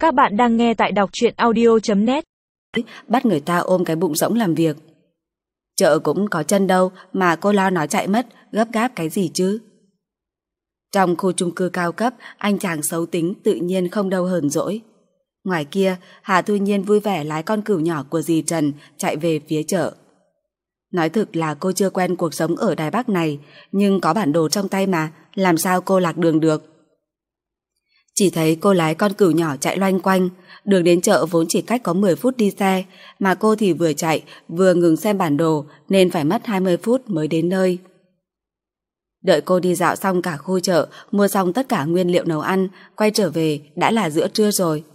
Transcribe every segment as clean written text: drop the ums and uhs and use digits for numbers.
Các bạn đang nghe tại đọc truyện audio.net. Bắt người ta ôm cái bụng rỗng làm việc. Chợ cũng có chân đâu mà cô lo nó chạy mất, gấp gáp cái gì chứ? Trong khu chung cư cao cấp, anh chàng xấu tính tự nhiên không đâu hờn dỗi. Ngoài kia, Hà Thu Nhiên vui vẻ lái con cừu nhỏ của dì Trần chạy về phía chợ. Nói thực là cô chưa quen cuộc sống ở Đài Bắc này, nhưng có bản đồ trong tay mà, làm sao cô lạc đường được? Chỉ thấy cô lái con cừu nhỏ chạy loanh quanh, đường đến chợ vốn chỉ cách có 10 phút đi xe, mà cô thì vừa chạy vừa ngừng xem bản đồ nên phải mất 20 phút mới đến nơi. Đợi cô đi dạo xong cả khu chợ, mua xong tất cả nguyên liệu nấu ăn, quay trở về đã là giữa trưa rồi.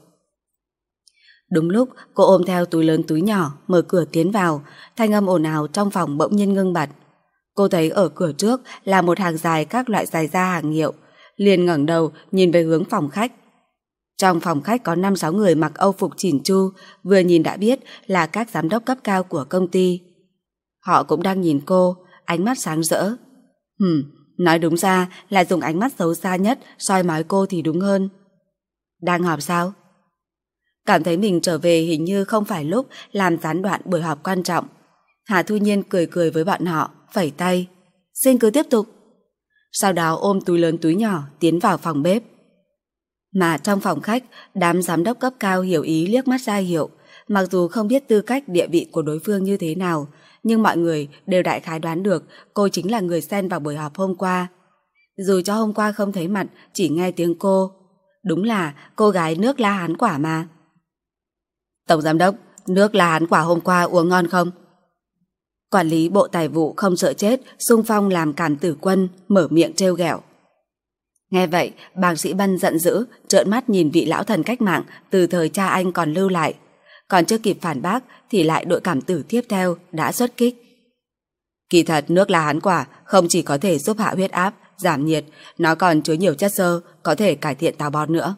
Đúng lúc cô ôm theo túi lớn túi nhỏ, mở cửa tiến vào, thanh âm ồn ào trong phòng bỗng nhiên ngưng bặt. Cô thấy ở cửa trước là một hàng dài các loại giày da hàng hiệu, liền ngẩng đầu nhìn về hướng phòng khách. Trong phòng khách có 5-6 người mặc âu phục chỉn chu, vừa nhìn đã biết là các giám đốc cấp cao của công ty. Họ cũng đang nhìn cô, ánh mắt sáng rỡ. Nói đúng ra là dùng ánh mắt xấu xa nhất soi mói cô thì đúng hơn. Đang họp sao? Cảm thấy mình trở về hình như không phải lúc làm gián đoạn buổi họp quan trọng. Hà Thu Nhiên cười cười với bọn họ, phẩy tay. Xin cứ tiếp tục. Sau đó ôm túi lớn túi nhỏ tiến vào phòng bếp. Mà trong phòng khách, đám giám đốc cấp cao hiểu ý liếc mắt ra hiệu. Mặc dù không biết tư cách địa vị của đối phương như thế nào, nhưng mọi người đều đại khái đoán được cô chính là người xen vào buổi họp hôm qua. Dù cho hôm qua không thấy mặt, chỉ nghe tiếng cô. Đúng là cô gái nước La Hán quả mà. Tổng giám đốc, nước La Hán quả hôm qua uống ngon không? Quản lý bộ tài vụ không sợ chết, xung phong làm càn tử quân, mở miệng trêu ghẹo. Nghe vậy, bàng sĩ Bân giận dữ, trợn mắt nhìn vị lão thần cách mạng từ thời cha anh còn lưu lại. Còn chưa kịp phản bác thì lại đội cảm tử tiếp theo đã xuất kích. Kỳ thật nước La Hán quả không chỉ có thể giúp hạ huyết áp, giảm nhiệt, nó còn chứa nhiều chất xơ, có thể cải thiện táo bón nữa.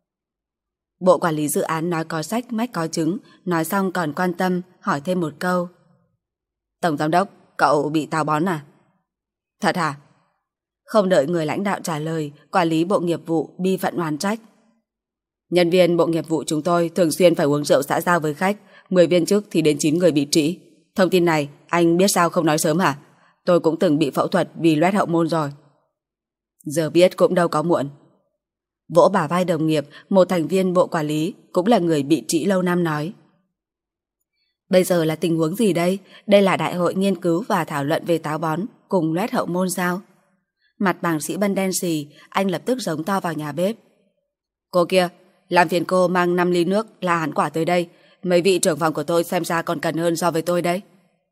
Bộ quản lý dự án nói có sách mách có chứng, nói xong còn quan tâm hỏi thêm một câu. Tổng giám đốc, cậu bị táo bón à? Thật hả? Không đợi người lãnh đạo trả lời, quản lý bộ nghiệp vụ bi phận oán trách. Nhân viên bộ nghiệp vụ chúng tôi thường xuyên phải uống rượu xã giao với khách, 10 viên chức thì đến 9 người bị trĩ. Thông tin này anh biết sao không nói sớm hả? Tôi cũng từng bị phẫu thuật vì loét hậu môn rồi. Giờ biết cũng đâu có muộn. Vỗ bả vai đồng nghiệp, một thành viên bộ quản lý cũng là người bị trĩ lâu năm nói. Bây giờ là tình huống gì đây? Đây là đại hội nghiên cứu và thảo luận về táo bón cùng loét hậu môn sao? Mặt bàng sĩ Bân đen xì, anh lập tức giống to vào nhà bếp. Cô kia, làm phiền cô mang 5 ly nước La Hán quả tới đây. Mấy vị trưởng phòng của tôi xem ra còn cần hơn so với tôi đấy.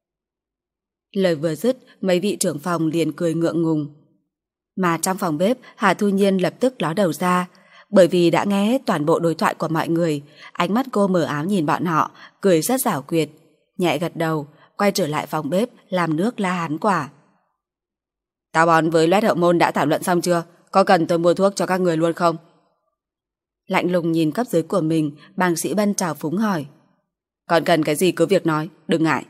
Lời vừa dứt, mấy vị trưởng phòng liền cười ngượng ngùng. Mà trong phòng bếp, Hà Thu Nhiên lập tức ló đầu ra. Bởi vì đã nghe hết toàn bộ đối thoại của mọi người, ánh mắt cô mở áo nhìn bọn họ, cười rất giảo quyệt, nhẹ gật đầu, quay trở lại phòng bếp làm nước La Hán quả. Táo bón với loét hậu môn đã thảo luận xong chưa? Có cần tôi mua thuốc cho các người luôn không? Lạnh lùng nhìn cấp dưới của mình, bàng sĩ Bân trào phúng hỏi. Còn cần cái gì cứ việc nói, đừng ngại.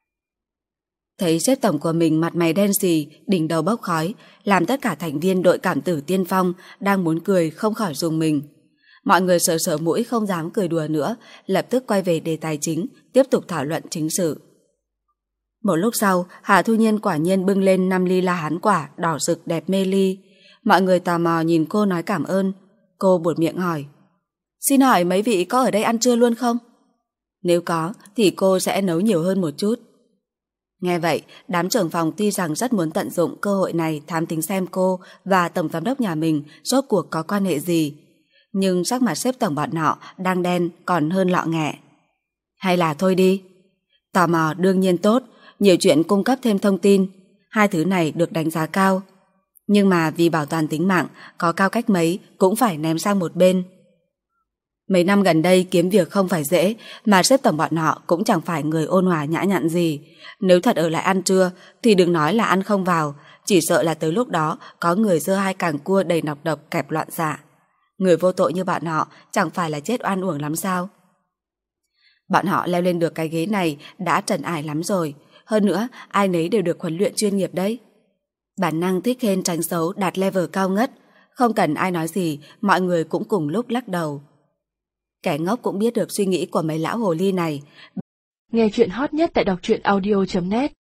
Thấy sếp tổng của mình mặt mày đen xì, đỉnh đầu bốc khói, làm tất cả thành viên đội cảm tử tiên phong đang muốn cười không khỏi rùng mình. Mọi người sờ sờ mũi không dám cười đùa nữa, lập tức quay về đề tài chính, tiếp tục thảo luận chính sự. Một lúc sau, Hà Thu Nhiên quả nhiên bưng lên 5 ly La Hán quả đỏ rực đẹp mê ly. Mọi người tò mò nhìn cô nói cảm ơn. Cô buột miệng hỏi. Xin hỏi mấy vị có ở đây ăn trưa luôn không? Nếu có thì cô sẽ nấu nhiều hơn một chút. Nghe vậy, đám trưởng phòng tuy rằng rất muốn tận dụng cơ hội này thám tính xem cô và tổng giám đốc nhà mình rốt cuộc có quan hệ gì. Nhưng sắc mặt sếp tổng bọn họ đang đen còn hơn lọ nghẹ. Hay là thôi đi. Tò mò đương nhiên tốt, nhiều chuyện cung cấp thêm thông tin. Hai thứ này được đánh giá cao. Nhưng mà vì bảo toàn tính mạng, có cao cách mấy cũng phải ném sang một bên. Mấy năm gần đây kiếm việc không phải dễ, mà sếp tổng bọn họ cũng chẳng phải người ôn hòa nhã nhặn gì. Nếu thật ở lại ăn trưa thì đừng nói là ăn không vào, chỉ sợ là tới lúc đó có người giơ hai càng cua đầy nọc độc kẹp loạn xạ. Người vô tội như bọn họ chẳng phải là chết oan uổng lắm sao? Bọn họ leo lên được cái ghế này đã trần ải lắm rồi. Hơn nữa, ai nấy đều được huấn luyện chuyên nghiệp đấy. Bản năng thích khen tránh xấu đạt level cao ngất. Không cần ai nói gì, mọi người cũng cùng lúc lắc đầu. Kẻ ngốc cũng biết được suy nghĩ của mấy lão hồ ly này. Nghe chuyện hot nhất tại đọc truyện audio.net